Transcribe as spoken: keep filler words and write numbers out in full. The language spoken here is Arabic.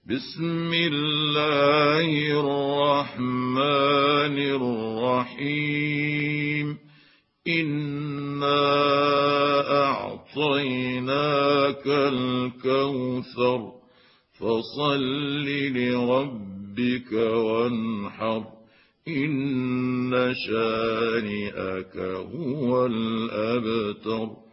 بسم الله الرحمن الرحيم إنا أعطيناك الكوثر فصل لربك وانحر إن شانئك هو الأبتر